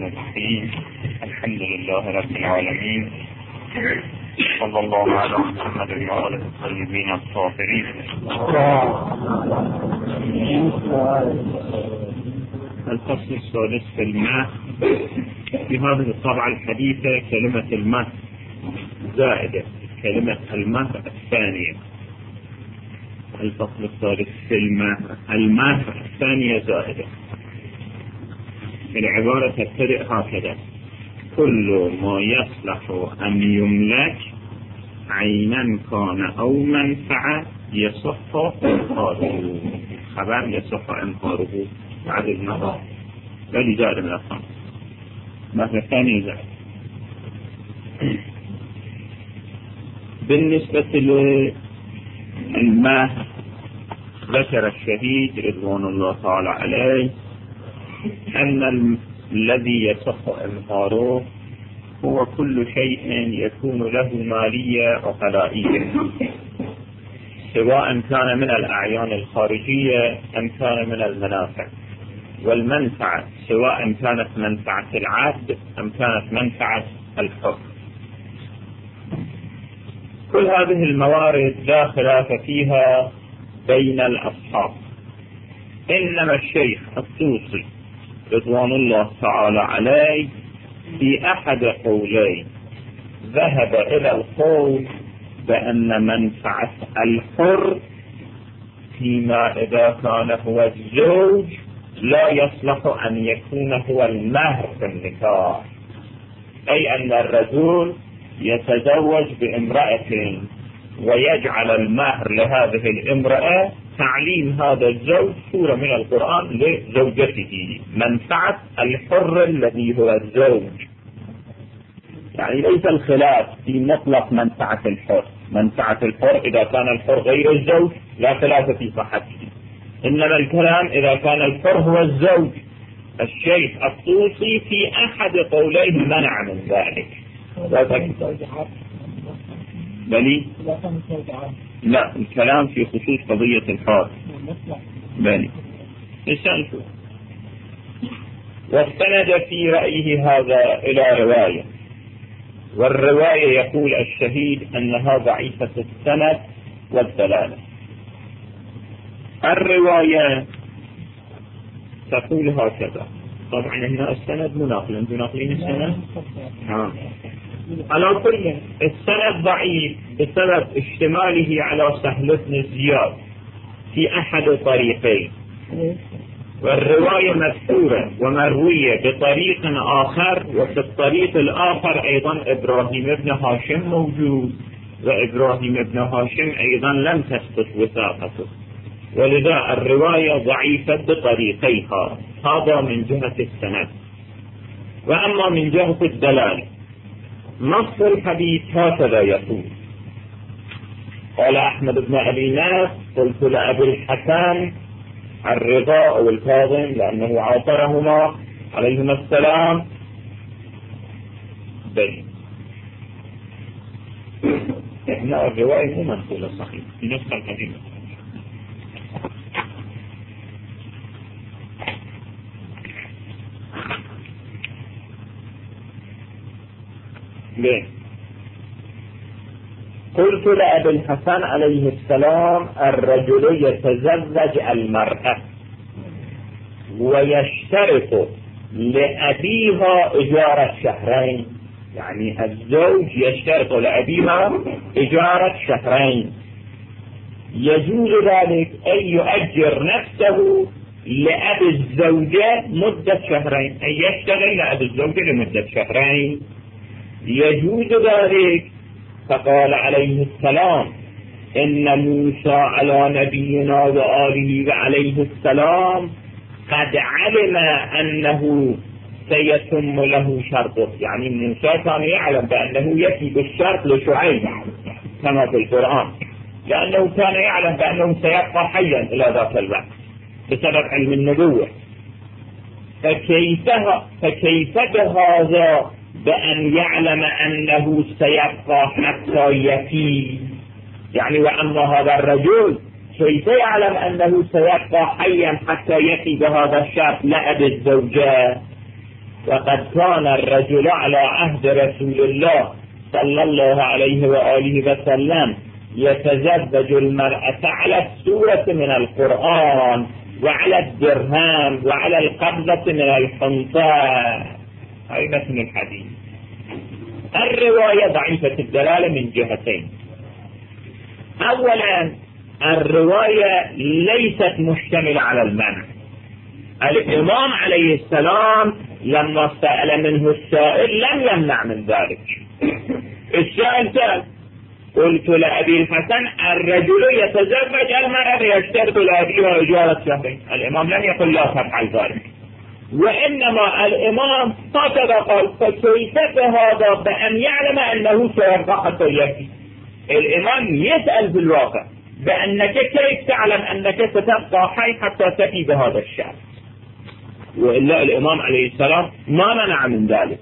الرحيم. الحمد لله رب العالمين، صلى الله على محمد وآله الطيبين الطاهرين. الفصل السادس في الماء. في هذه الطبعة الحديثة كلمة الماء زائدة، كلمة الماء الثانية. الفصل السادس في الماء الثانية زائدة. العبارة تبتدئ هكذا: كل ما يصلح أن يملك عينا كان أو منفعة يصح إنكاره. خبر يصح إنكاره بعد النظر بل زائد من الخمس. مثل الثاني زائد. بالنسبة للماء ذكر الشهيد رضوان الله تعالى عليه أن الذي يصح إنكاره هو كل شيء يكون له مالية وقلائية، سواء كان من الأعيان الخارجية أم كان من المنافع، والمنفعة سواء كانت منفعة العبد أم كانت منفعة الحر. كل هذه الموارد لا خلاف فيها بين الأصحاب، إنما الشيخ الطوسي رضوان الله تعالى عليه في أحد قولين ذهب إلى القول بأن منفعة الحر فيما إذا كان هو الزوج لا يصلح أن يكون هو المهر في النكاح، أي أن الرجل يتزوج بامرأة ويجعل المهر لهذه الامرأة تعليم هذا الزوج سورة من القرآن لزوجته، منفعة الحر الذي هو الزوج. يعني ليس الخلاف في مطلق منفعة الحر. منفعة الحر إذا كان الحر غير الزوج لا خلاف في صحته، إنما الكلام إذا كان الحر هو الزوج. الشيخ الطوسي في أحد قوليه منع من ذلك. بلي لا، الكلام في خصوص قضية الحر. بلي نشوف. واستند في رأيه هذا إلى رواية، والرواية يقول الشهيد أنها ضعيفة السند والدلالة. الرواية تقول هكذا، طبعا هنا السند مناقل، انتم ناقلين السند؟ على كل السند ضعيف بسبب اشتماله على سهل بن زياد في أحد طريقين، والرواية مذكورة ومروية بطريق آخر، وفي الطريق الآخر أيضا إبراهيم بن هاشم موجود، وإبراهيم بن هاشم أيضا لم تثبت وثاقته، ولذا الرواية ضعيفة بطريقيها. هذا من جهة السند. وأما من جهة الدلالة نص الحديث هكذا يقول: قال أحمد بن أبي ناس قلت لأبي الحسن الرضا أو الكاظم لأنه عاصرهما عليهما السلام بل هنا الرواية مو منقولة صحيح في نفس الحديث. ليه؟ قلت لأبي الحسن عليه السلام الرجل يتزوج المرأة ويشترط لأبيها إجارة شهرين، يعني الزوج يشترط لأبيها إجارة شهرين، يجوز ذلك أن يؤجر نفسه لأبي الزوجة مدة شهرين، أن يشتغل لأبي الزوجة لمدة شهرين، يجوز ذلك. فقال عليه السلام: إن موسى على نبينا وآله وعليه السلام قد علم أنه سيتم له شرطه، يعني موسى كان يعلم بأنه يأتي بالشرط لشعيب كما في القرآن، لأنه كان يعلم بأنه سيبقى حيا إلى ذاك الوقت بسبب علم النبوة. فكيف بهذا بأن يعلم أنه سيبقى حتى يفي؟ يعني وأما هذا الرجل كيف يعلم أنه سيبقى حيا حتى يفي بهذا الشرط لأبي الزوجة؟ وقد كان الرجل على عهد رسول الله صلى الله عليه وآله وسلم يتزوج المرأة على السورة من القرآن وعلى الدرهم وعلى القبضة من الحنطة. هاي متن الحديث. الرواية ضعيفة الدلالة من جهتين. أولا الرواية ليست مشتملة على المنع. الإمام عليه السلام لما سأل منه السائل لم يمنع من ذلك. السائل قال: قلت لأبي الحسن الرجل يتزوج المرأة يشترط لأبيها إجارة شهرين. الإمام لم يقل لا تفعل ذلك، وإنما الإمام هكذا قال: فكيف هذا بأن يعلم أنه سيبقى حتى يأتي. الإمام يسأل في الواقع بأنك كيف تعلم أنك ستبقى حي حتى تأتي بهذا الشأن، وإلا الإمام عليه السلام ما منع من ذلك.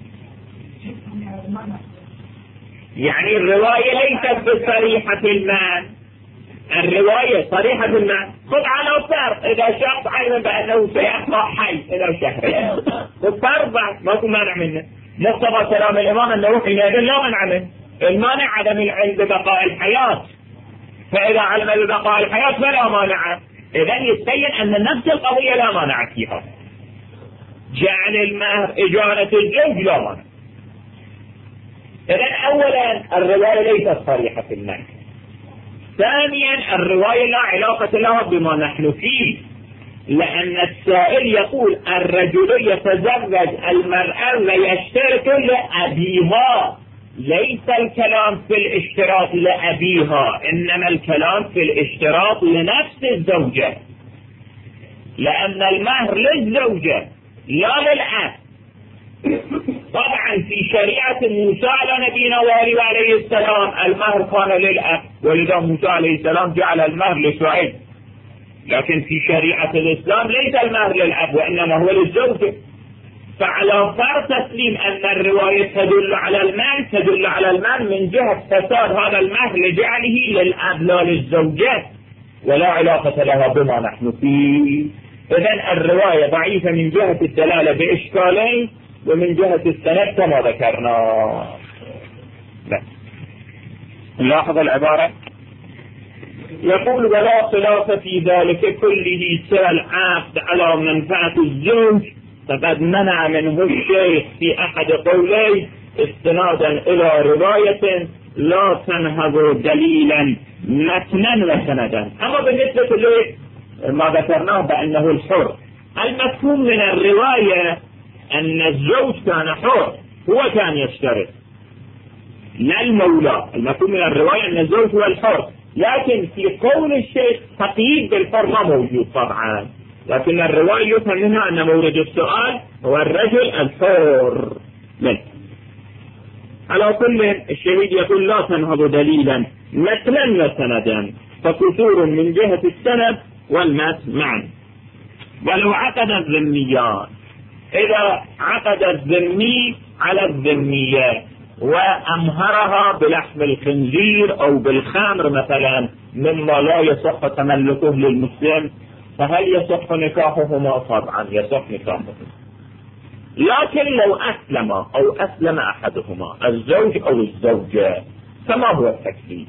يعني الرواية ليست بصريحة المعنى، الرواية صريحة المعنى. خذ على فرض إذا شخص علم بأنه سيبقى حي إلى شهرين، خذ فرض ما في مانع منه. مقتضى كلام الإمام أنه حينئذ لا منع منه. المانع عدم العلم ببقاء الحياة، فإذا علم ببقاء الحياة فلا مانع. إذن يتبين أن نفس القضية لا مانع فيها. جعل المهر إجارة الزوج لا مانع. إذن أولا الرواية ليست صريحة في المعنى. ثانيا الرواية لا علاقة لها بما نحن فيه، لأن السائل يقول الرجل يتزوج المرأة ويشترط لأبيها. ليس الكلام في الاشتراط لأبيها، إنما الكلام في الاشتراط لنفس الزوجة، لأن المهر للزوجة لا للأب. طبعا في شريعة موسى على نبينا وعليه السلام المهر كان للأب، ولذا موسى عليه السلام جعل المهر لشعيب. لكن في شريعة الإسلام ليس المهر للأب وإنما هو للزوجة. فعلى فرض تسليم أن الرواية تدل على المال، تدل على المال من جهة فساد هذا المهر لجعله للأب لا للزوجة، ولا علاقة لها بما نحن فيه. إذن الرواية ضعيفة من جهة الدلالة بإشكالين، ومن جهة السند كما ذكرنا. نلاحظ العبارة. يقول: ولا خلاف في ذلك كله سوى العقد على منفعة الزوج، فقد منع منه الشيخ في أحد قوليه استنادا إلى رواية لا تنهض دليلا متنا وسندا. أما بالنسبة لما ذكرناه بأنه الحر، المفهوم من الرواية أن الزوج كان حر، هو كان يشترط لا المولى. المفهوم من الرواية أن الزوج هو الحر، لكن في قول الشيخ تقييد بالحر ما موجود طبعا، لكن الرواية يفهم منها أن مورد السؤال هو الرجل الحر منه. على كل الشهيد يقول لا تنهض دليلا متنا وسندا، فكثور من جهة السند والمتن معا. ولو عقد الذميان، إذا عقد الذمي على الذمية وأمهرها بلحم الخنزير أو بالخمر مثلا مما لا يصح تملكه للمسلم، فهل يصح نكاحهما؟ طبعا يصح نكاحهما، لكن لو أسلم أو أسلم أحدهما الزوج أو الزوجة فما هو التكليف؟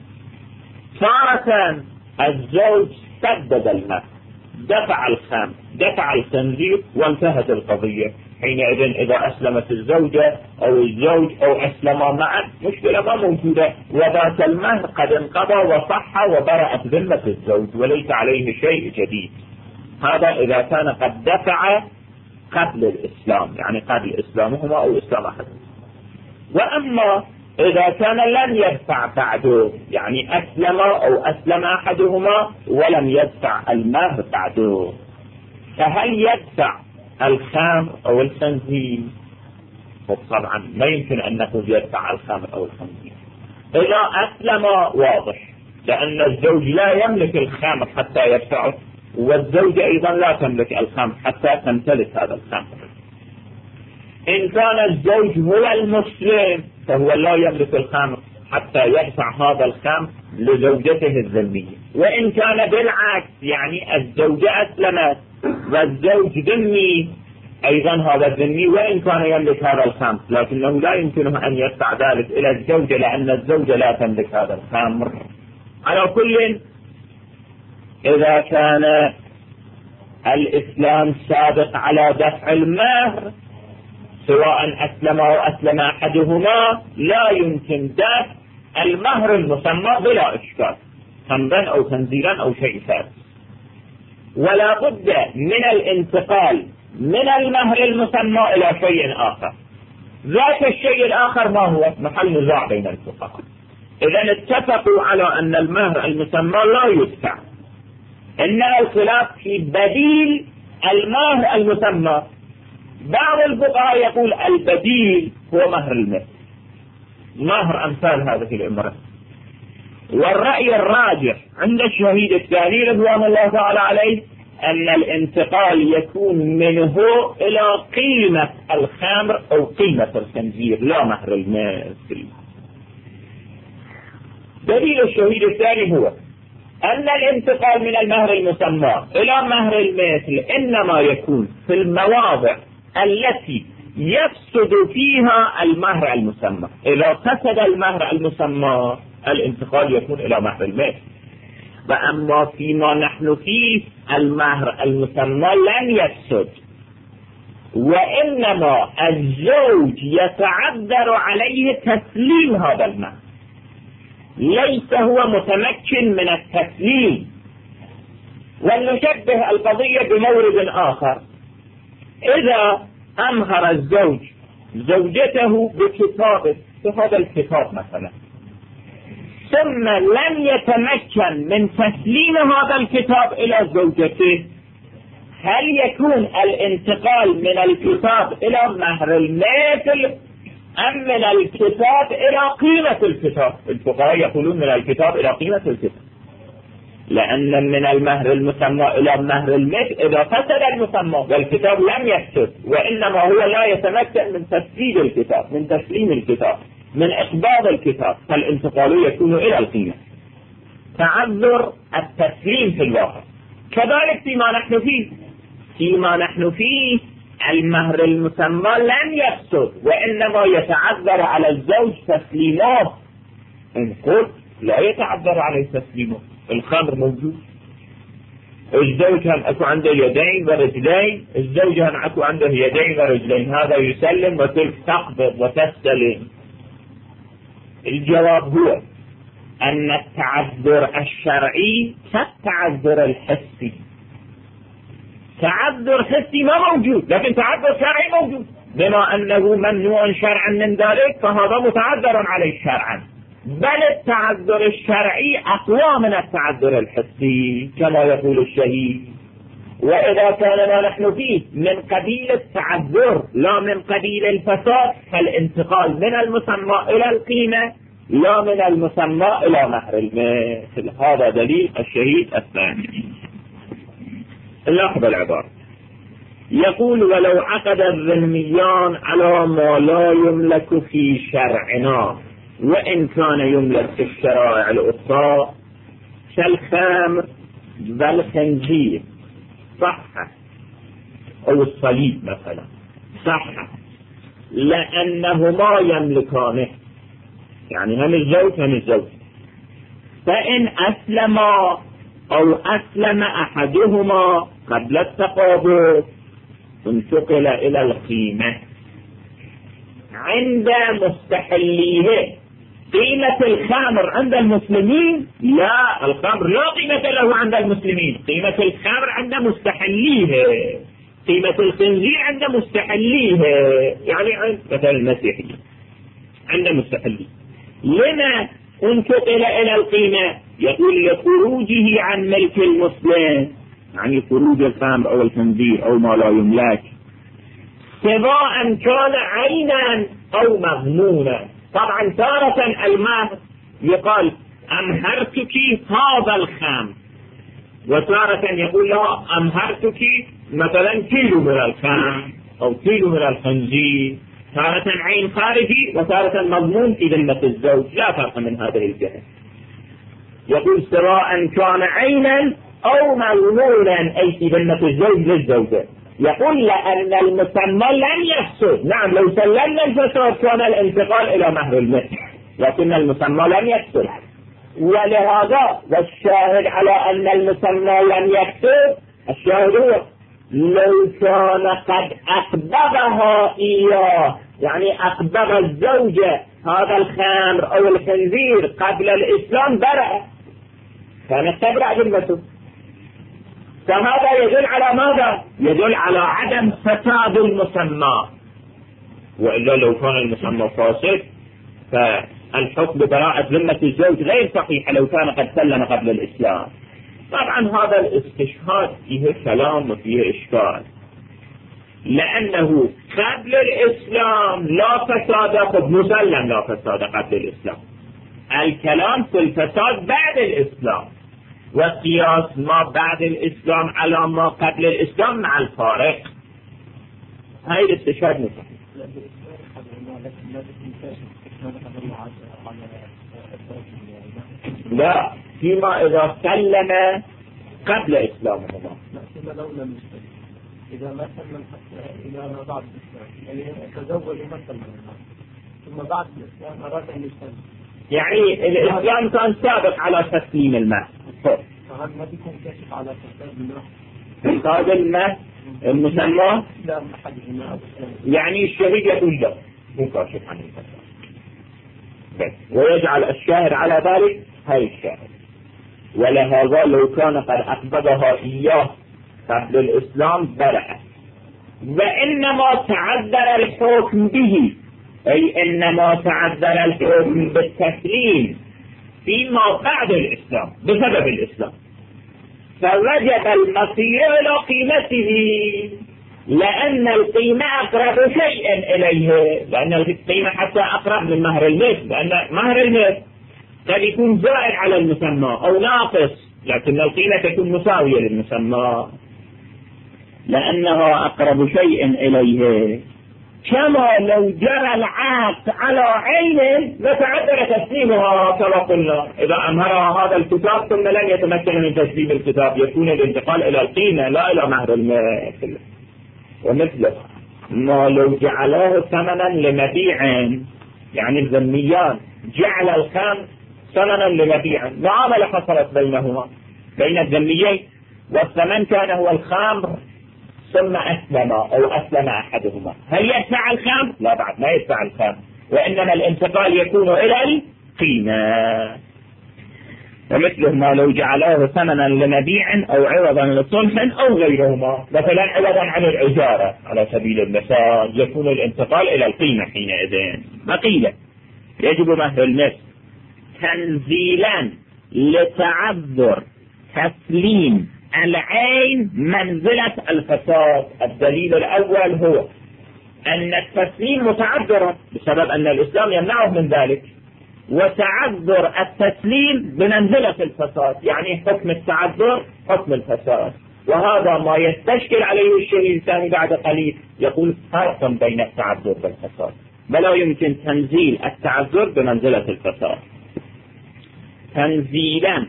تارة الزوج سدد المهر، دفع الخمر، دفع الخنزير، وانتهت القضية. حينئذ إذا أسلمت الزوجة أو الزوج أو أسلما معا مشكلة ما موجودة، وذات المهر قد انقضى وصح وبرأت ذمة الزوج وليس عليه شيء جديد. هذا إذا كان قد دفع قبل الإسلام، يعني قبل إسلامهما أو إسلام أحدهما. وأما إذا كان لم يدفع بعده، يعني أسلم أو أسلم أحدهما ولم يدفع المهر بعده، فهل يدفع الخمر أو الخنزير؟ طبعا ما يمكن أن نقول يدفع الخمر أو الخنزير. إذا أسلم واضح، لأن الزوج لا يملك الخمر حتى يدفعه، والزوجة أيضا لا تملك الخمر حتى تمتلك هذا الخمر. إن كان الزوج هو المسلم فهو لا يملك الخمر حتى يدفع هذا الخمر لزوجته الذمية. وإن كان بالعكس، يعني الزوجة أسلمت والزوج ذمي، أيضا هذا الذمي وإن كان يملك هذا الخمر لكنه لا يمكنه أن يدفع ذلك إلى الزوجة لأن الزوجة لا تملك هذا الخمر. على كل، إذا كان الإسلام سابق على دفع المهر سواء أسلم أو أسلم أحدهما لا يمكن دفع المهر المسمى بلا إشكال، خمرا أو خنزيرا أو شيء ثالث، ولا بد من الانتقال من المهر المسمى إلى شيء آخر. ذاك الشيء الآخر ما هو؟ محل نزاع بين الفقهاء. إذا اتفقوا على أن المهر المسمى لا يدفع، إنما الخلاف في بديل المهر المسمى. بعض الفقهاء يقول البديل هو مهر المثل، مهر أمثال هذه الامرأة. والرأي الراجح عند الشهيد الثاني رضوان الله تعالى عليه أن الانتقال يكون منه إلى قيمة الخمر أو قيمة الخنزير لا مهر المثل. دليل الشهيد الثاني هو أن الانتقال من المهر المسمى إلى مهر المثل إنما يكون في المواضع التي يفسد فيها المهر المسمى. إذا فسد المهر المسمى الانتقال يكون إلى مهر المثل. وأما فيما نحن فيه المهر المسمى لن يفسد، وإنما الزوج يتعذر عليه تسليم هذا المهر، ليس هو متمكن من التسليم. ولنشبه القضية بمورد آخر. إذا أمهر الزوج زوجته بكتابه بهذا الكتاب مثلا، ثم لم يتمكن من تسليم هذا الكتاب إلى زوجته، هل يكون الانتقال من الكتاب إلى مهر المثل أم من الكتاب إلى قيمة الكتاب؟ الفقهاء يقولون من الكتاب إلى قيمة الكتاب، لأن من المهر المسمى إلى مهر المثل إذا فسد المسمى والكتاب لم يفسد، وإنما هو لا يتمكن من تسديد الكتاب، من تسليم الكتاب، من إقباض الكتاب، فالانتقال يكون إلى القيمة. تعذر التسليم في الواقع. كذلك فيما نحن فيه المهر المسمى لن يفسد، وإنما يتعذر على الزوج تسليمه. إن قلت لا يتعذر عليه تسليمه، الخمر موجود، الزوج هم أكو عنده يدين ورجلين، الزوجة هم أكو عنده يدين ورجلين، هذا يسلم وتلك تقبض وتستلم. الجواب هو أن التعذر الشرعي كالتعذر الحسي. تعذر حسي ما موجود، لكن تعذر شرعي موجود، بما أنه ممنوع شرعا من ذلك فهذا متعذر عليه شرعا. بل التعذر الشرعي أقوى من التعذر الحسي كما يقول الشهيد. وإذا كان ما نحن فيه من قبيل التعذر لا من قبيل الفساد، فالانتقال من المسمى إلى القيمة لا من المسمى إلى مهر المثل. هذا دليل الشهيد الثاني. لاحظ العبارة، يقول ولو عقد الذميان على ما لا يملك في شرعنا وإن كان يملك في الشرائع الأخرى كالخمر والخنزير صح، أو الصليب مثلا صح، لأنهما يملكانه، يعني هم الزوج. فإن أسلما أو أسلم أحدهما قبل التقابض انتقل إلى القيمة عند مستحليه. قيمة الخمر عند المسلمين لا، الخمر لا قيمة له عند المسلمين، قيمة الخمر عند مستحليه، قيمة الخنزير عند مستحليه، يعني عند مثل المسيحي عند مستحليه. لما انتقل إلى القيمة؟ يقول لخروجه عن ملك المسلم، يعني خروج الخمر أو الخنزير أو ما لا يملك، سواء كان عينا أو مضمونا. طبعا تارة المهر يقال أمهرتك هذا الخمر، وتارة يقول له أمهرتك مثلا كيلو من الخمر أو كيلو من الخنزير، تارة عين خارجي وتارة مضمون في ذمة الزوج، لا فرق من هذه الجهة. يقول سواء كان عينا أو مضمونا أي في ذمة الزوج للزوجة. يقول لأن المسمى لن يفسد. نعم، لو سلمنا الفساد كان الانتقال إلى مهر المثل، لكن المسمى لن يفسد. ولهذا والشاهد على أن المسمى لن يفسد، الشاهد هو لو كان قد أقبضها إياه، يعني أقبض الزوجة هذا الخمر أو الخنزير قبل الإسلام برأ، كانت تبرأ ذمته. فهذا يدل على ماذا؟ يدل على عدم فساد المسمى. وإلا لو كان المسمى فاسد فالحكم ببراءة ذمة الزوج غير صحيح لو كان قد سلم قبل الإسلام. طبعا هذا الاستشهاد فيه كلام وفيه إشكال، لأنه قبل الإسلام لا فساد قد مسلم، لا فساد قبل الإسلام. الكلام في الفساد بعد الإسلام، وقياس ما بعد الإسلام على ما قبل الإسلام مع الفارق. هاي الاستشهاد مصحيح. لا، فيما إذا سلم قبل إسلامهما. إذا ما سلم حتى إلى ما بعد الإسلام، يعني تزوج مثلا ثم بعد الإسلام أراد أن يسلم، يعني الإسلام كان سابق على تسليم المهر، فهل ما بيكون كاشف على فساد المهر؟ فساد المهر المسمى لا أحدهما، يعني الشهيد يقول له مو كاشف عن الفساد بس، ويجعل الشاهد على ذلك هاي الشاهد. ولهذا لو كان قد أقبضها إياه قبل الإسلام برأ، وإنما تعذر الحكم به، أي إنما تعذر الحكم بالتسليم فيما بعد الإسلام بسبب الإسلام، فوجب المصير إلى قيمته، لأن القيمة أقرب شيء إليه، لأن القيمة حتى أقرب من مهر المثل، لأن مهر المثل قد يكون زائد على المسمى أو ناقص، لكن القيمة تكون مساوية للمسمى لأنها أقرب شيء إليه. كما لو جرى العقد على عين وتعذر تسليمها كما قلنا، إذا أمهرها هذا الكتاب ثم لن يتمكن من تسليم الكتاب يكون الانتقال إلى القيمة لا إلى مهر المثل. ومثله ما لو جعلاه ثمنا لمبيع، يعني الذميان جعل الخمر ثمنا لمبيع، معاملة حصلت بينهما بين الذميين، والثمن كان هو الخمر ثم أسلم أو أسلم أحدهما، هل يدفع الخمر؟ لا، بعد ما يدفع الخمر، وإنما الانتقال يكون إلى القيمة. ومثله ما لو جعلاه ثمنا لمبيع أو عوضا لصلح أو غيرهما، مثلا عوضا عن الإجارة على سبيل المثال، يكون الانتقال إلى القيمة حينئذ. مقيلة يجب مهر المثل تنزيلا لتعذر تسليم العين منزلة الفساد. الدليل الأول هو أن التسليم متعذر بسبب أن الإسلام يمنعه من ذلك، وتعذر التسليم بمنزلة الفساد، يعني حكم التعذر حكم الفساد. وهذا ما يستشكل عليه الشيء الثاني بعد قليل، يقول فرق بين التعذر والفساد، بلا يمكن تنزيل التعذر بمنزلة الفساد. تنزيلا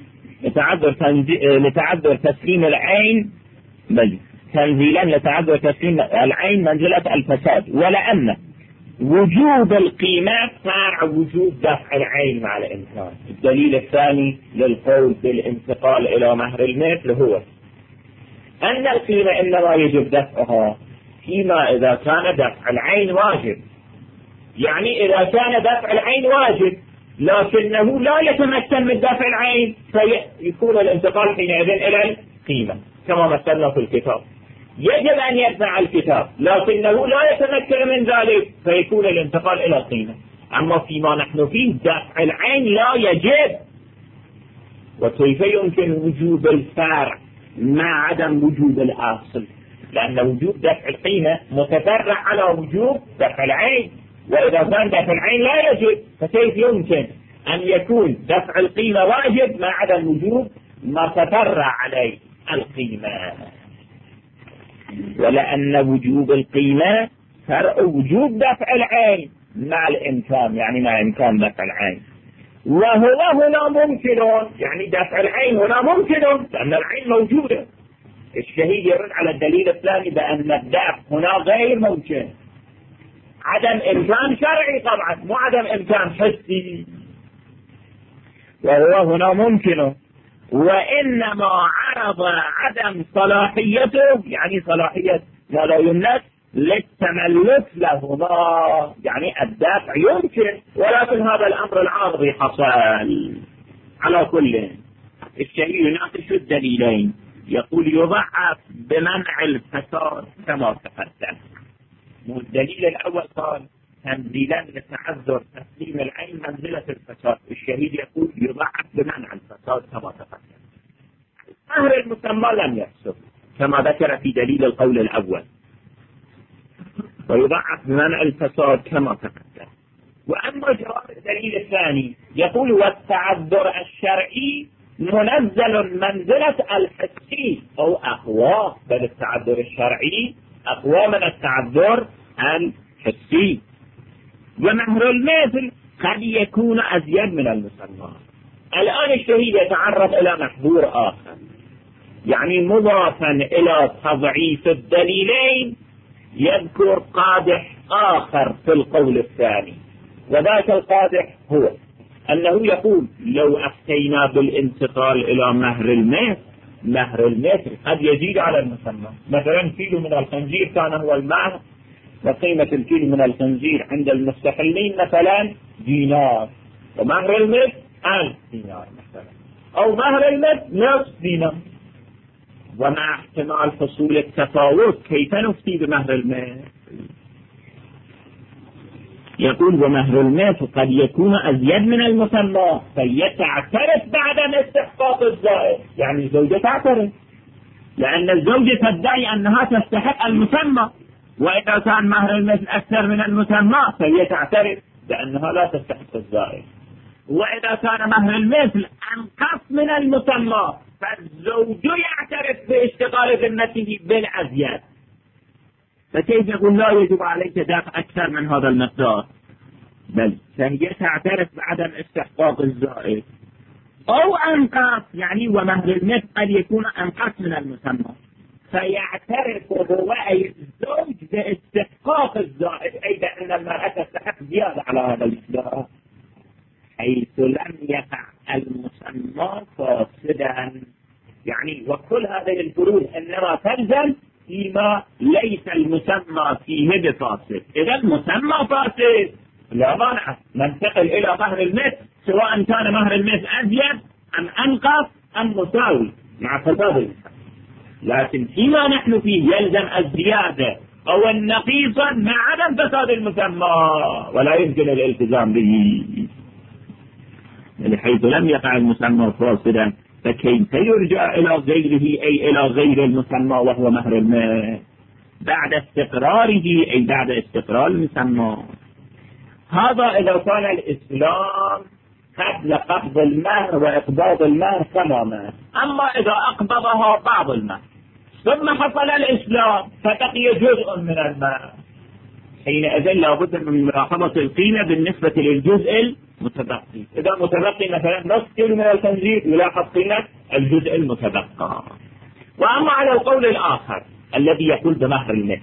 لتعذر تسليم العين، بل تنزيلا لتعذر تسليم العين منزلة الفساد. ولأن وجود القيمة فرع وجود دفع العين مع الإنسان. الدليل الثاني للقول بالانتقال إلى مهر المثل هو أن القيمة إنما يجب دفعها فيما إذا كان دفع العين واجب، يعني إذا كان دفع العين واجب لكنه لا يتمكن من دفع العين فيكون الانتقال حينئذ إلى القيمة كما مثلنا في الكتاب. يجب أن يدفع الكتاب لكنه لا يتمكن من ذلك فيكون الانتقال إلى القيمة. أما فيما نحن فيه دفع العين لا يجب، وكيف يمكن وجود الفرع مع عدم وجود الأصل؟ لأن وجود دفع القيمة متفرع على وجود دفع العين، وإذا كان دفع العين لا يجب فكيف يمكن أن يكون دفع القيمة واجب مع عدم وجود ما تفرع عليه القيمة؟ ولأن وجوب القيمة فرع وجوب دفع العين مع الإمكان، يعني مع إمكان دفع العين، وهو هنا ممكن، يعني دفع العين هنا ممكن لأن العين موجودة، الشهيد يرد على الدليل الثاني بأن الدفع هنا غير ممكن، عدم إمكان شرعي طبعا، مو عدم إمكان حسي، وهو هنا ممكن، وإنما عرض عدم صلاحيته، يعني صلاحية ما لا يملك للتملك لهما، يعني الدفع يمكن، ولكن هذا الأمر العارضي حصل. على كل الشيء يناقش الدليلين، يقول يضعف بمنع الفساد كما تقدم. الدليل الأول قال تنزيلا لتعذر تسليم العين منزلة الفساد، الشهيد يقول يضعف بمنع الفساد كما تقدم. مهر المسمى لم يفسد كما ذكر في دليل القول الأول، ويضعف بمنع الفساد كما تقدم. وأما جواب الدليل الثاني يقول والتعذر الشرعي منزل منزلة الحسي أو أقوى، بل التعذر الشرعي أقوى من التعذر الحسي. ومهر المثل قد يكون أزيد من المسمى. الآن الشهيد يتعرض إلى محظور آخر، يعني مضافا إلى تضعيف الدليلين يذكر قادح آخر في القول الثاني، وذاك القادح هو أنه يقول لو أفتينا بالانتقال إلى مهر المثل، مهر المثل قد يزيد على المسمى، مثلا كيلو من الخنزير كان هو المهر، وقيمة الكيلو من الخنزير عند المستحلين مثلا دينار، ومهر المثل 1000 دينار مثلا، أو مهر المثل نصف دينار. ومع احتمال حصول التفاوت كيف نفتي بمهر المثل؟ يقول ومهر المثل قد يكون أزيد من المسمى فيتعترف بعدم استحقاق الزائد، يعني الزوجة تعترف، لأن الزوجة تدعي أنها تستحق المسمى، وإذا كان مهر المثل أكثر من المسمى فهي تعترف بأنها لا تستحق الزائد، وإذا كان مهر المثل أنقص من المسمى فالزوج يعترف باشتغال ذمته بالأزيد، فكيف يقول لا يجب عليك دفع أكثر من هذا المقدار؟ بل فهي تعترف بعدم استحقاق الزائد أو أنقص، يعني ومهر المثل قد يكون أنقص من المسمى فيعترف برأي الزوج باستحقاق الزائد، أي بأن المرأة تستحق زيادة على هذا المقدار، حيث لم يقع المسمى فاسدا. يعني وكل هذه الفروض إنما تلزم فيما ليس المسمى فيه بفاسد. إذا المسمى فاسد لا مانع ننتقل إلى مهر المثل، سواء كان مهر المثل أزيد أم أنقص أم مساوي مع فساد المسمى، لكن فيما نحن فيه يلزم الزيادة أو النقيص مع عدم فساد المسمى، ولا يمكن الالتزام به. حيث لم يقع المسمى فاسدا فكيف يرجع إلى غيره، أي إلى غير المسمى وهو مهر المثل بعد استقراره، أي بعد استقرار المسمى. هذا إذا كان الإسلام قبل قبض المهر وإقباض المهر تماما. أما إذا أقبضها بعض المهر ثم حصل الإسلام فبقي جزء من المهر، حينئذ لابد من ملاحظة القيمة بالنسبة للجزء المتبقي. إذا متبقي مثلا نصف كيلو من الخنزير يلاحظ قيمة الجزء المتبقى. وأما على القول الآخر الذي يقول بمهر المثل،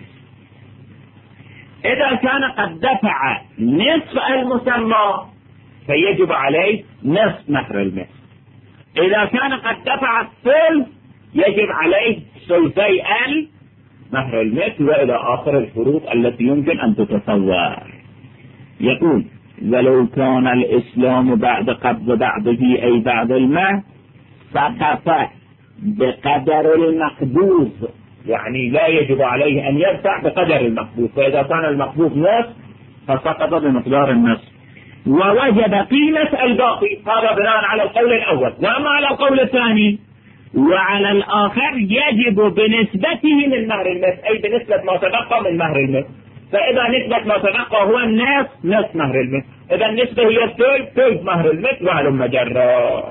إذا كان قد دفع نصف المسمى فيجب عليه نصف مهر المثل، إذا كان قد دفع الثلث يجب عليه ثلثي مهر المثل، وإلى آخر الفروض التي يمكن أن تتصور. يقول ولو كان الإسلام بعد قبض بعضه أي بعد المهر سقط بقدر المقبوض، يعني لا يجب عليه أن يدفع بقدر المقبوض، فإذا كان المقبوض نصف فسقط بمقدار النصف ووجب قيمة الباقي. هذا بناء على القول الأول. وأما على القول الثاني وعلى الآخر يجب بنسبته من مهر المثل، أي بنسبة ما تبقى من مهر المثل، فإذا نسبة ما تبقى هو النصف نصف مهر المثل، إذا النسبة هي ثلث مهر المثل وهلم جرا.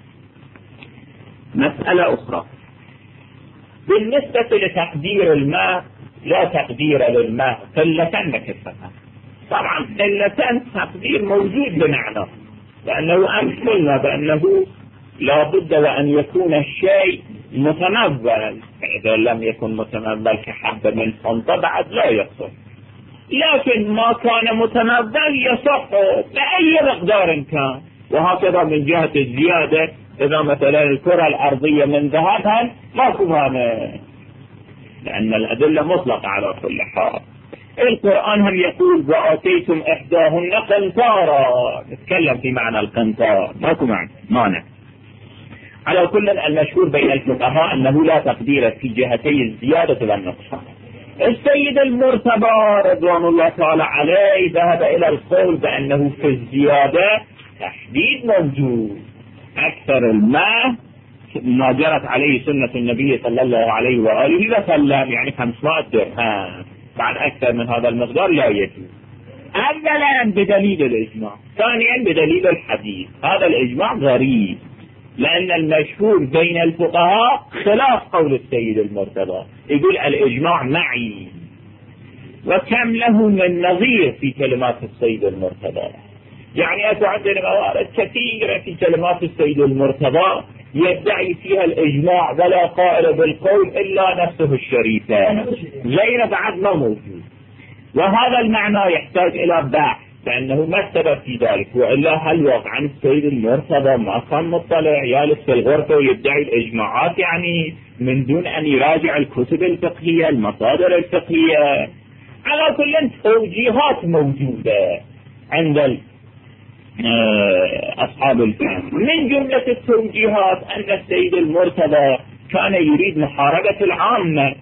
مسألة أخرى بالنسبة لتقدير المهر، لا تقدير للمهر قلة وكثرة. طبعا قلة تقدير موجود بمعنى، لأنه أمثلنا بأنه لا بد وأن يكون الشيء متنبل، إذا لم يكن متنبل كحبة من حنطة بعد لا يصح، لكن ما كان متنبل يصح بأي مقدار كان. وهكذا من جهة الزيادة، إذا مثلا الكرة الأرضية من ذهب ماكو مانع، لأن الأدلة مطلقة على كل حال. القرآن هم يقول وآتيتم إحداهن قنطارا، نتكلم في معنى القنطار، ماكو مانع. على كل المشهور بين الفقهاء أنه لا تقدير في جهتي الزيادة والنقصان. السيد المرتضى رضوان الله تعالى عليه ذهب إلى القول بأنه في الزيادة تحديد موجود، أكثر الماء ما جرت عليه سنة النبي صلى الله عليه وآله وسلم، يعني 500 درهم، بعد أكثر من هذا المقدار لا يجوز. أولا بدليل الإجماع، ثانيا بدليل الحديث. هذا الإجماع غريب، لأن المشهور بين الفقهاء خلاف قول السيد المرتضى، يقول الإجماع معي، وكم له من نظير في كلمات السيد المرتضى. يعني أكو عندنا موارد كثيرة في كلمات السيد المرتضى يدعي فيها الإجماع ولا قائل بالقول إلا نفسه الشريفة، غير بعد ما موجود. وهذا المعنى يحتاج إلى بحث، لأنه ما السبب في ذلك، وإلا هل واقعا السيد المرتضى ما كان مطلع يالس في الغرفة ويدعي الإجماعات يعني من دون أن يراجع الكتب الفقهية المصادر الفقهية؟ على كل توجيهات موجودة عند أصحاب الفهم. من جملة التوجيهات أن السيد المرتضى كان يريد محاربة العامة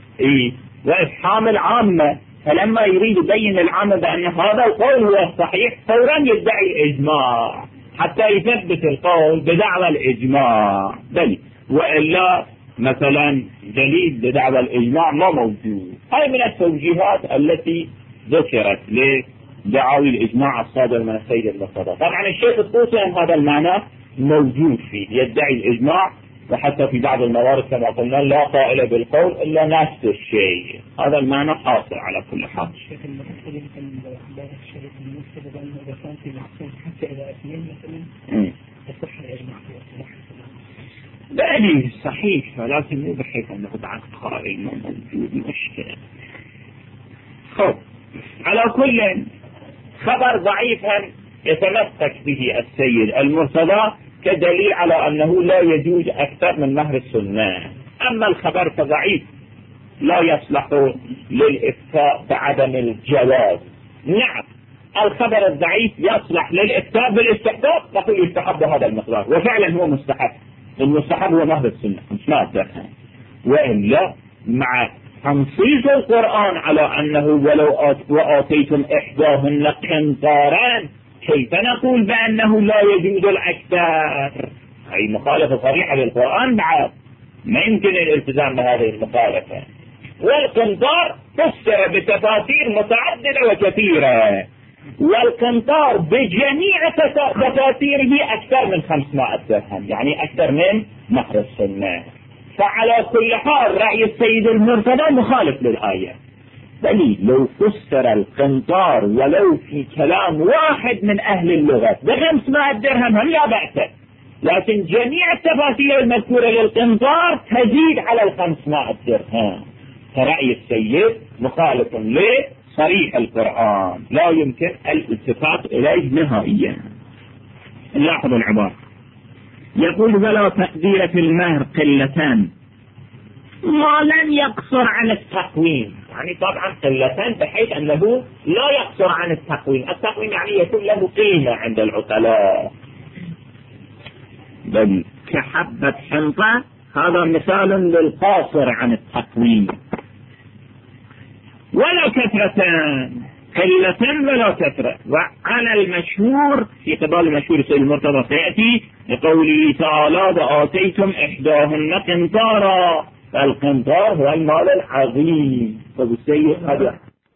وإفحام العامة، فلما يريد يبين العامة بأن هذا القول هو الصحيح فورا يدعي الإجماع حتى يثبت القول بدعوى الإجماع، بل وإلا مثلا دليل بدعوى الإجماع ما موجود. هاي من التوجيهات التي ذكرت لدعاوي الإجماع الصادر من السيد المرتضى. طبعا الشيخ الطوسي هذا المعنى موجود فيه، يدعي الإجماع، وحتى في بعض الموارد كما قلنا لا قائل بالقول إلا نفس الشيء. هذا المعنى حاصل على كل حال. الشيخ المفصل يمكن الشيخ المفصل بأنه إذا كان في محصول حتى إلى اثنين مثلا تصح الإجماع في بأني صحيح، ولكن مو بحيث أنه بعد قائل ما موجود مشكلة. خب على كل خبر ضعيفا يتمسك به السيد المرتضى كدليل على أنه لا يجوز أكثر من مهر السنة. أما الخبر فضعيف لا يصلح للإفتاء بعدم الجواز. نعم الخبر الضعيف يصلح للإفتاء بالاستحباب، نقول يستحب هذا المقدار، وفعلا هو مستحب. المستحب هو مهر السنة 500 درهم، وإلا مع تنصيص القرآن على أنه ولو وآتيتم إحداهن قنطارا كيف نقول بأنه لا يجوز الأكثر؟ هي مخالفة صريحة للقرآن، بعد ما يمكن الالتزام بهذه المخالفة. والقنطار فسر بتفاسير متعددة وكثيرة، والقنطار بجميع تفاسيره أكثر من 500 درهم، يعني أكثر من مهر السنة. فعلى كل حال رأي السيد المرتضى مخالف للآية. بل لو فسر القنطار ولو في كلام واحد من أهل اللغة ب500 درهم هم لا بأس، لكن جميع التفاسير المذكورة للقنطار تزيد على 500 درهم. فرأي السيد مخالف لصريح القرآن، لا يمكن الالتفات إليه نهائيا. لاحظوا العبارة، يقول ولا تقدير في المهر قلتان ما لم يقصر عن التقويم. يعني طبعا قلتان بحيث أنه لا يقصر عن التقويم. التقويم يعني يكون له قيمة عند العقلاء، بل كحبة حنطة، هذا مثال للقاصر عن التقويم. ولا كثرتان، قلة ولا كثرة. وعلى المشهور في قبال المشهور السيد المرتضى سيأتي لقوله تعالى وآتيتم إحداهن قنطارا، فالقنطار هو المال العظيم. فالسيد هذا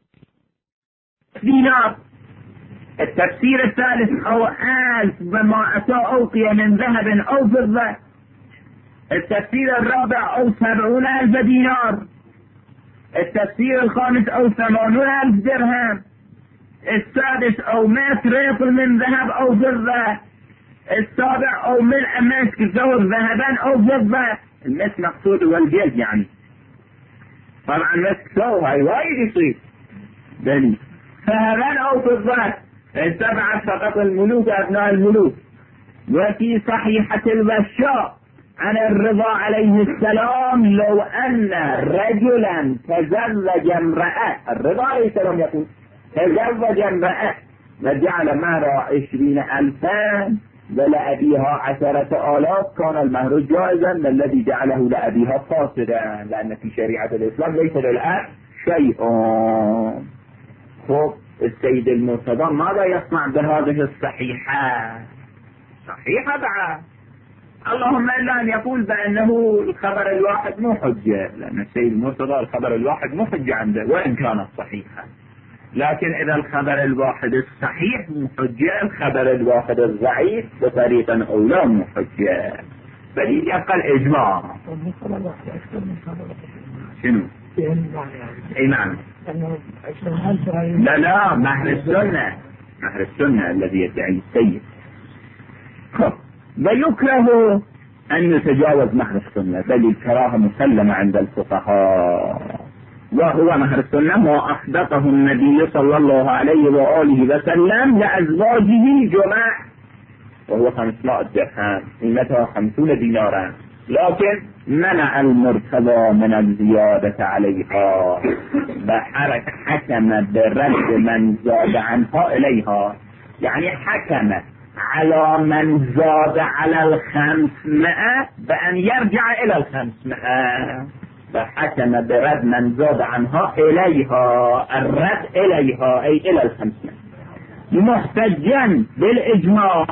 دينار. التفسير الثالث أو 1000 بما أتى أوقية من ذهب أو فضة. التفسير الرابع أو 70,000 دينار. التفسير الخامس أو 80,000 درهم. السادس أو 100 ريطل من ذهب أو فضة. السابع أو ملء مسك الثوب ذهبا أو فضة. المسك مقصود هو الجلد يعني، طبعا مسك ثوب هاي وايد يصير بني ذهبا أو فضة. السبعة فقط الملوك أبناء الملوك. وفي صحيحة البشار عن الرضا عليه السلام لو أن رجلا تزوج امرأة، الرضا عليه السلام يقول تزوج امرأة وجعل مهرها 20,000 ولأبيها 10,000 كان المهر جائزا، الذي جعله لأبيها فاسدا، لأن في شريعة الإسلام ليس للأب شيء. خب السيد المرتضى ماذا يصنع بهذه الصحيحة؟ صحيحة بعد، اللهم إلا أن يقول بأنه الخبر الواحد مو حجة، لأن السيد المرتضى الخبر الواحد مو حجة عنده وإن كانت صحيحة. لكن إذا الخبر الواحد الصحيح مو حجة، الخبر الواحد الضعيف بطريقة أولى مو حجة، بل يبقى الإجماع. شنو؟ أي نعم. لا مهر السنة، مهر السنة الذي يدعي السيد. ويكره أن يتجاوز مهر السنة، بل الكراهة مسلمة عند الفقهاء، وهو مهر السنة ما أصدقه النبي صلى الله عليه وآله وسلم لأزواجه جمع، وهو 500 درهم، قيمتها 50 دينارا، لكن منع المرتضى من الزيادة عليها، حكم برد من زاد عنها إليها، يعني حكم على من زاد على 500 بأن يرجع إلى 500، فحكم برد من زاد عنها إليها، الرد إليها أي إلى 500، محتجا بالإجماع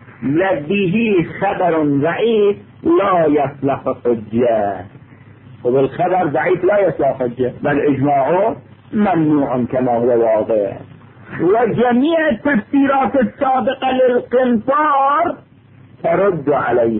لديه خبر ضعيف لا يصلح حجة. وبالخبر ضعيف لا يصلح حجة، بل إجماعه ممنوع كما هو واضح. وجميع التفسيرات السابقة للقنطار ترد عليه،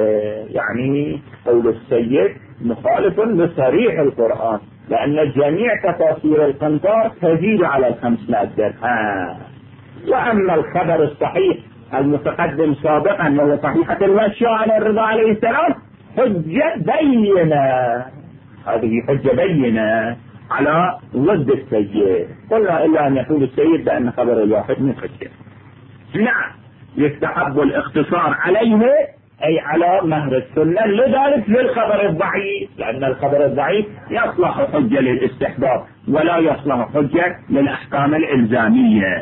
يعني قول السيد مخالف لصريح القرآن، لأن جميع تفاسير القنطار تزيد على 500 درهم. وأما الخبر الصحيح المتقدم سابقا وهو صحيحة البشار عن الرضا عليه السلام حجة بينة، هذه حجة بينة على ضد السيد، قلنا إلا أن يقول السيد بأن خبر الواحد من حجة. نعم يستحب الاختصار عليه أي على مهر السنة، لذلك للخبر الضعيف، لأن الخبر الضعيف يصلح حجة للاستحباب ولا يصلح حجة للأحكام الإلزامية،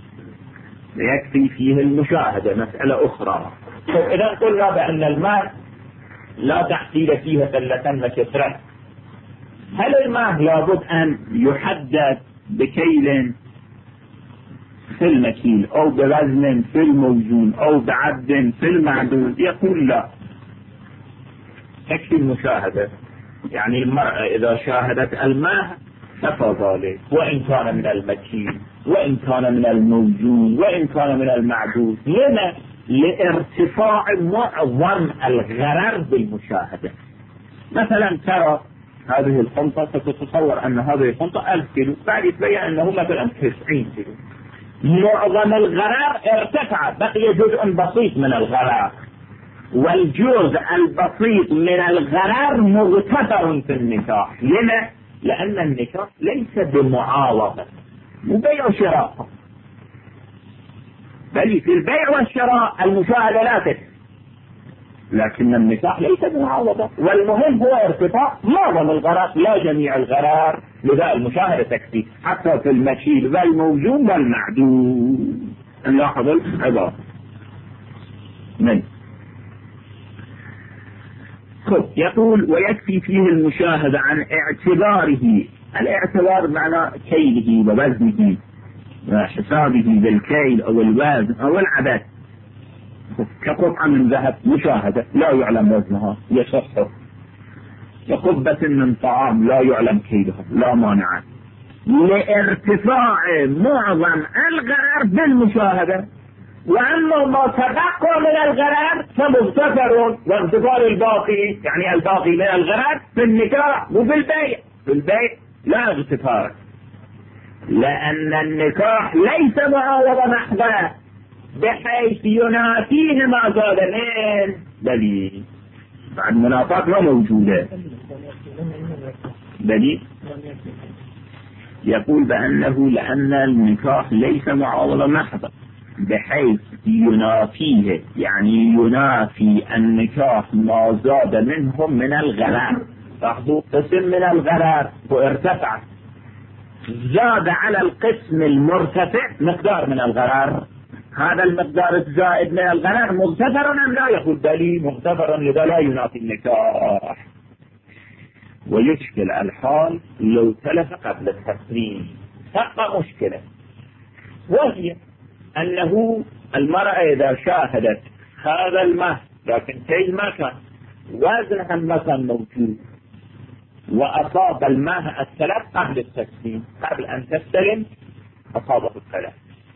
يكفي فيه المشاهدة. مسألة أخرى، إذا قلنا بأن المال لا تحصيل فيه قلة وكثرة، هل المال لابد أن يحدد بكيل في المكيل أو بوزن في الموزون أو بعد في المعدود؟ يقول لا، تكفي المشاهدة، يعني المرأة إذا شاهدت الماء كفى ذلك، وإن كان من المكيل وإن كان من الموزون وإن كان من المعدود. لما؟ لارتفاع معظم الغرر بالمشاهدة. مثلا ترى هذه الخنطة، ستتصور أن هذه الخنطة 1000 كيلو، بعد يتبين أنه مثلا 90 كيلو، معظم الغرار ارتفع، بقي جزء بسيط من الغرار، والجزء البسيط من الغرار مغتفر في النكاح. لما؟ لأن النكاح ليس بمعاوضة، بيع وشراء، بل في البيع والشراء المشاهدة لا تكفي، لكن النكاح ليس بمعاوضة، والمهم هو ارتفاع معظم الغرار لا جميع الغرار، لذا المشاهدة تكفي حتى في المكيل والموزون والمعدود. نلاحظ العبارة من يقول ويكفي فيه المشاهدة عن اعتباره، الاعتبار معنى كيله ووزنه وحسابه بالكيل او الوزن او العدد، كقطعة من ذهب مشاهدة لا يعلم وزنها يصحه، كقبة من طعام لا يعلم كيلها لا مانع، لارتفاع معظم الغرر بالمشاهدة. وأما ما تبقى من الغرر فمغتفر، واغتفار الباقي يعني الباقي من الغرر في النكاح وفي البيع، في البيع لا اغتفار، لأن النكاح ليس معاوضة محضة، بحيث ينافيه ما زاد منه دليل. بعد منافاة ما موجودة دليل. يقول بأنه لأن النكاح ليس معاوضة محضة بحيث ينافيه، يعني ينافي النكاح ما زاد منهم من الغرر. لاحظوا قسم من الغرر وارتفع، زاد على القسم المرتفع مقدار من الغرر، هذا المقدار الزائد من الغرر مغتفر أم لا؟ يقول دليل مغتفر، لذا لا ينافي النكاح. ويشكل الحال لو تلف قبل التسليم. تبقى مشكلة، وهي أنه المرأة إذا شاهدت هذا المهر لكن كيل ما كان، وزنها ما كان موجود، وأصاب المهر الثلاث قبل التسليم، قبل أن تستلم أصابه الثلاث.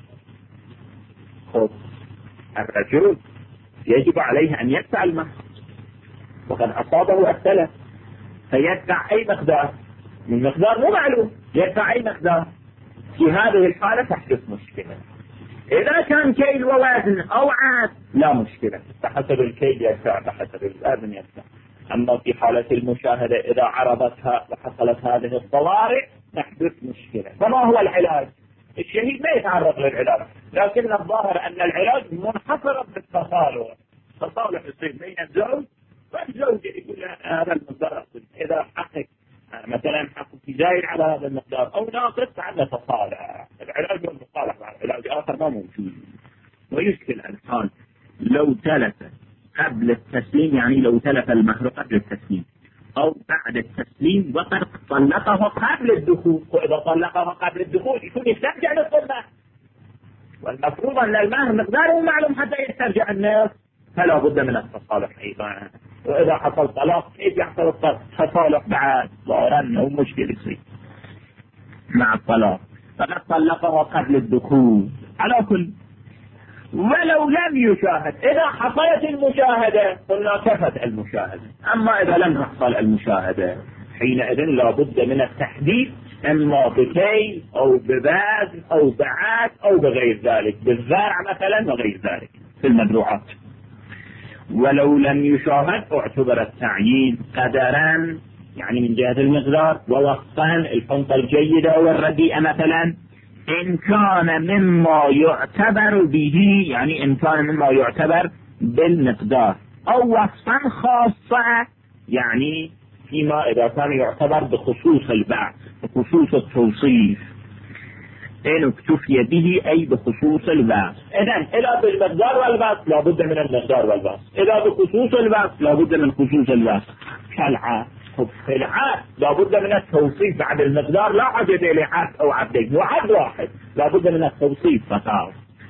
خذ الرجل يجب عليه أن يدفع المهر وقد أصابه الثلاث، فيدفع أي مقدار من مقدار مو معلوم، يدفع أي مقدار. في هذه الحالة تحدث مشكلة. إذا كان كيل ووزن أو عاد لا مشكلة، بحسب الكيل يدفع، بحسب الوزن يدفع. أما في حالة المشاهدة إذا عرضتها وحصلت هذه الطوارئ تحدث مشكلة. فما هو العلاج؟ الشهيد ما يتعرض للعلاج، لكن الظاهر أن العلاج منحصر بالتصالح. تصالح يصير بين الزوج والزوجة، يقول هذا المقدار إذا حقك مثلا حقك زايد على هذا المقدار أو ناقص فعندنا تصالح. العلاج والمصالح مع العلاج آخر ما موجود. ويشكل الحال لو تلف قبل التسليم، يعني لو تلف المهر قبل التسليم أو بعد التسليم وقد طلقه قبل الدخول. وإذا طلقه قبل الدخول يكون يسترجع للطلق، والمفروض أن المهر مقداره معلوم حتى يسترجع الناس، فلا بد من التصالح أيضا. وإذا حصل طلاق كيف يحصل التصالح بعد؟ ظاهرا أنه مشكلة يصير مع الطلاق، فقد طلقه قبل الدخول. على كل ولو لم يشاهد، إذا حصلت المشاهدة قلنا كفت المشاهدة. أما إذا لم تحصل المشاهدة حينئذ لا بد من التحديد، إما بكيل أو بباز أو بعاد أو بغير ذلك، بالزرع مثلا وغير ذلك في المزروعات. ولو لم يشاهد اعتبر التعيين قدرا، يعني من جهة المقدار، ووصفا الحنطة الجيدة والرديئة مثلا، إن كان مما يعتبر به، يعني إن كان مما يعتبر بالمقدار، أو وصفا خاصة، يعني فيما إذا كان يعتبر بخصوص البعث بخصوص التوصيف، إن اكتفي به أي بخصوص البعث. إذن إذا بالمقدار والبعث لا بد من المقدار والبعث، إذا بخصوص البعث لا بد من خصوص البعث. كالعاد، في العاد لا بد من التوصيف بعد المقدار، لا عدد لعاد أو عدين، وعد واحد لا بد من التوصيف فقط.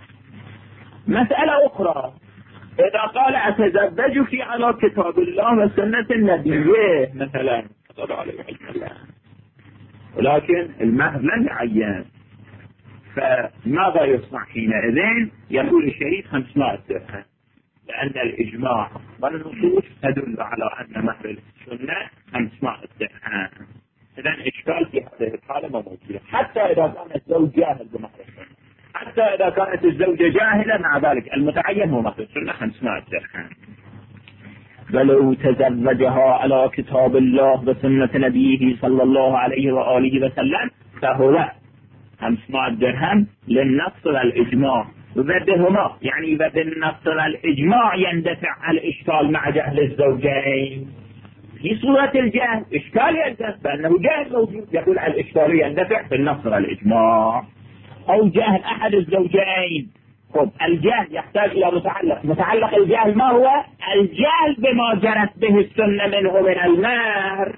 مسألة أخرى، إذا قال أتزوجك على كتاب الله وسنة النبي مثلا صلى الله عليه وسلم، ولكن المهر لم يعين، فماذا يصنع حينئذ؟ يقول الشهيد 500 درهم، لأن الإجماع والنصوص تدل على أن مهر السنة 500 درهم. إذن إشكال في هذه الحالة ما موجود، حتى إذا كان الزوج جاهل بمهر السنة، حتى إذا كانت الزوجة جاهلة، مع ذلك المتعين هو مهر السنة 500 درهم. ولو تزوجها على كتاب الله وسنة نبيه صلى الله عليه وآله وسلم فهو 500 درهم للنص والإجماع، وبدهما يعني بالنص والإجماع يندفع الإشكال مع جهل الزوجين. في صورة الجهل إشكال يندفع بأنه جهل موجود، يقول الإشكال يندفع بالنص والإجماع. أو جهل أحد الزوجين، خب الجهل يحتاج إلى متعلق الجهل ما هو؟ الجهل بما جرت به السنة منه من المهر،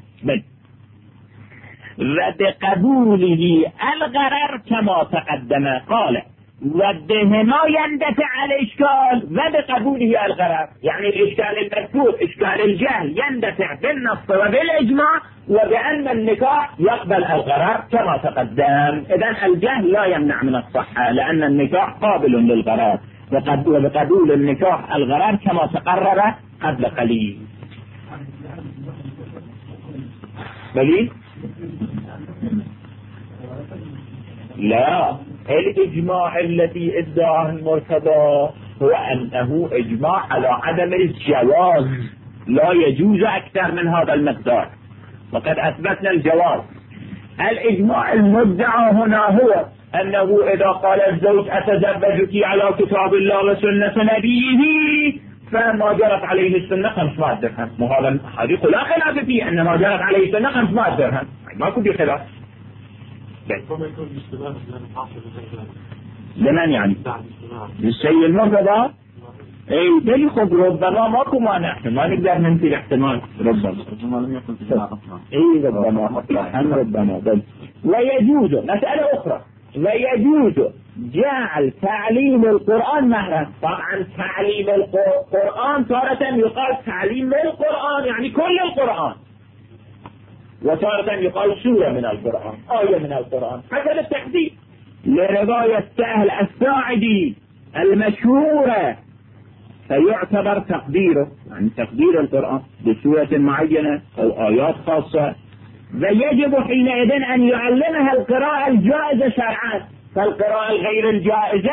وبقبوله الغرر كما تقدم. قال وبهما يندفع الإشكال وبقبوله الغرر، يعني الإشكال المذكور إشكال الجهل يندفع بالنص وبالإجماع، وبأن النكاح يقبل الغرر كما تقدم. إذن الجهل لا يمنع من الصحة، لأن النكاح قابل للغرر، وبقبول النكاح الغرر كما تقرر قبل قليل. لا الإجماع الذي ادعاه المرتضى هو أنه إجماع على عدم الجواز، لا يجوز أكثر من هذا المقدار، وقد أثبتنا الجواز. الإجماع المدعى هنا هو أنه إذا قال الزوج أتزوجك على كتاب الله وسنة نبيه فما جرت عليه السنة 500 درهم، وهذا حديث لا خلاف فيه، أن ما جرت عليه السنة 500 درهم، ماكو في خلاف. لمن يعني؟ للشيء المرتضى. اي بل خب ربما ماكو مانع، ما نقدر ننفي الاحتمال، ربما لم يكن اي ربما بل. ويجوز مسألة أخرى، ويجوز جعل تعليم القرآن مهرا. طبعا تعليم القرآن تارة يقال تعليم القرآن يعني كل القرآن، وتارة يقال سورة من القرآن، آية من القرآن، حسب التحديد. لرواية السهل الساعدي المشهورة فيعتبر تقديره يعني تقدير القرآن بسورة معينة أو آيات خاصة، ويجب حينئذ أن يعلمها القراءة الجائزة شرعا. فالقراءة الغير الجائزة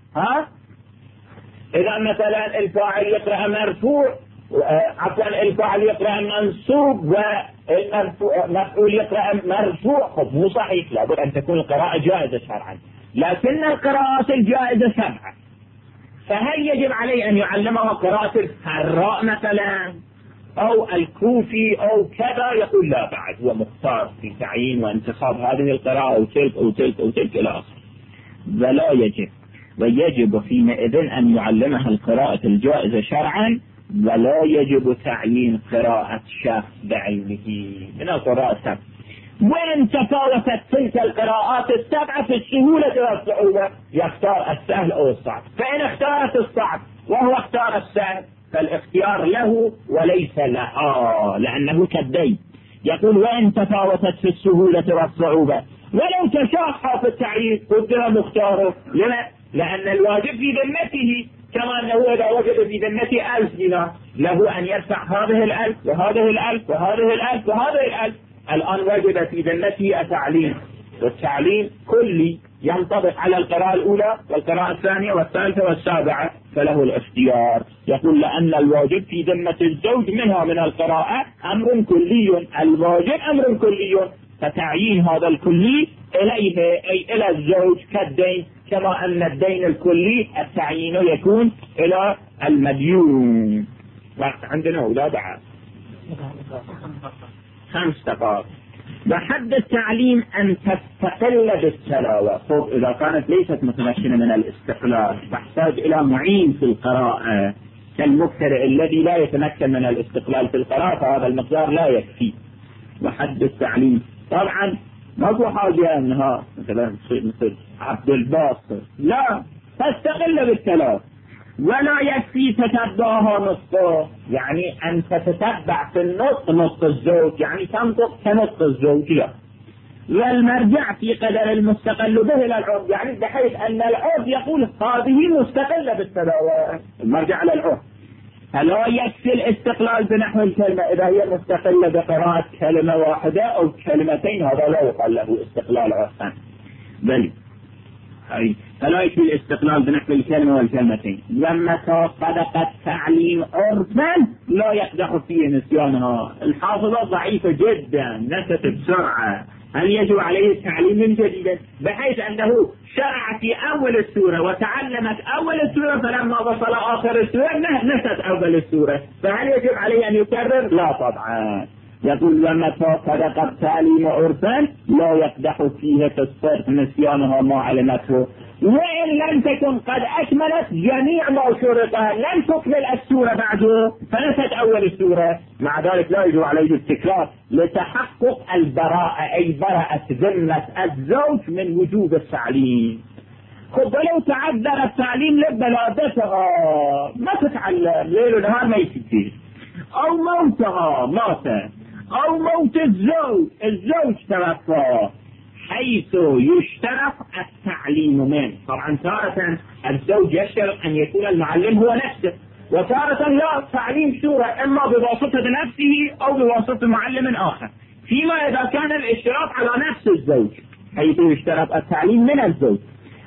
إذا مثلا الفاعل يقرأ مرفوع، عفوا الفاعل يقرأ منصوب والمفعول يقرأ مرفوع، مو صحيح، لابد أن تكون القراءة جائزة شرعا. لكن القراءات الجائزة 7، فهل يجب عليه أن يعلمها قراءة الفراء مثلا أو الكوفي أو كذا؟ يقول لا، بعد هو مختار في تعيين وانتخاب هذه القراءة أو تلك أو تلك أو تلك إلى آخره، ولا يجب. ويجب حينئذ أن يعلمها القراءة الجائزة شرعا، ولا يجب تعيين قراءة شخص بعينه من القراءة السبع. وإن تفاوتت تلك القراءات السبعة في السهولة والصعوبة يختار السهل أو الصعب، فإن اختارت الصعب وهو اختار السهل فالاختيار له وليس لها، لأنه كالدين. يقول وإن تفاوتت في السهولة والصعوبة ولو تشاحا في التعيين قدر مختاره. لما؟ لأن الواجب في ذمته، كما أنه إذا وجد في ذمته 1000 دينار له أن يدفع هذه 1000 وهذه 1000 وهذه 1000 وهذه 1000. الآن وجد في ذمته التعليم، والتعليم كلي ينطبق على القراءة الأولى والقراءة الثانية والثالثة والسابعة، فله الاختيار. يقول لأن الواجب في ذمة الزوج منها من القراءة أمر كلي، الواجب أمر كلي، فتعيين هذا الكلي إليه أي إلى الزوج كالدين، كما أن الدين الكلي التعيين يكون إلى المديون. وقت عندنا ولا بعد 5 دقائق. وحد التعليم أن تستقل بالتلاوة. طب إذا كانت ليست متمكنة من الاستقلال تحتاج إلى معين في القراءة كالمبتدئ الذي لا يتمكن من الاستقلال في القراءة، فهذا المقدار لا يكفي. وحد التعليم طبعا ما هو حاجة أنها مثل عبد الباسط، لا، تستقل بالتلاوة، ولا يكفي تتبعها نصفه، يعني أن تتتبع في النص نص الزوج، يعني تنطق كنص الزوج، لا. والمرجع في قدر المستقل به إلى العرض، يعني بحيث أن العرض يقول هذه مستقلة بالتلاوة، المرجع على العرض. فلا يكفي الاستقلال بنحو الكلمة إذا هي مستقلة بقراءة كلمة واحدة أو كلمتين، هذا لا يقال له استقلال عرفا، بل فلا يكفي الاستقلال بنحو الكلمة والكلمتين. ومتى صدق التعليم عرفا لا يقدح فيه نسيانها. الحافظة ضعيفة جدا، نست بسرعة، هل يجب عليه التعليم من جديد؟ بحيث أنه شرع في أول السورة وتعلمت أول السورة، فلما وصل آخر السورة نست أول السورة، فهل يجب عليه أن يكرر؟ لا طبعا. يقول ومتى صدق التعليم عرفا لا يقدح فيه في الصرف نسيانها ما علمته، وإن لم تكن قد أكملت جميع ما شرطها، لم تكمل السورة بعده فنست أول السورة، مع ذلك لا يجب عليه التكرار لتحقق البراءة، أي براءة ذمة الزوج من وجوب التعليم. خب ولو تعذر التعليم لبلادتها ما تتعلم ليل ونهار ما يسجل، أو موتها مات، أو موت الزوج توفى، حيث يشترط التعليم منه. طبعا تارة الزوج يشترط أن يكون المعلم هو نفسه، وتارة لا، تعليم سورة إما بواسطة نفسه أو بواسطة معلم آخر، فيما إذا كان الاشتراط على نفس الزوج حيث يشترط التعليم من الزوج.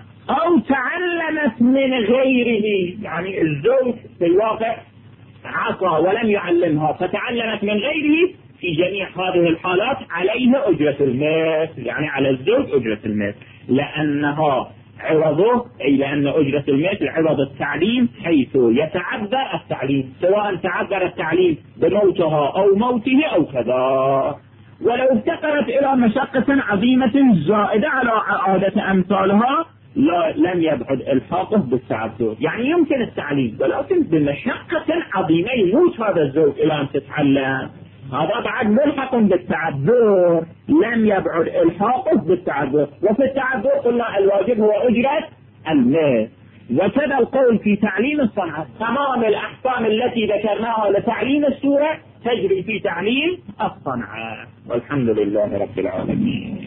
من غيره، يعني الزوج في الواقع عصى ولم يعلمها فتعلمت من غيره، في جميع هذه الحالات عليه أجرة المثل، يعني على الزوج أجرة المثل، لأنها عوضه، أي لأن أجرة المثل عوض التعليم، حيث يتعذر التعليم، سواء تعذر التعليم بموتها أو موته أو كذا. ولو افتقرت إلى مشقة عظيمة زائدة على عادة أمثالها لم يبعد الحاقه بالتعذر، يعني يمكن التعليم ولكن بمشقة عظيمة، يموت هذا الزوج إلى أن تتعلم، هذا بعد ملحق بالتعذر، لم يبعد الحاقه بالتعذر. وفي التعذر قلنا الواجب هو أجرة المثل. وكذا القول في تعليم الصنعة، تمام الأحكام التي ذكرناها لتعليم السورة تجري في تعليم الصنعة. والحمد لله رب العالمين.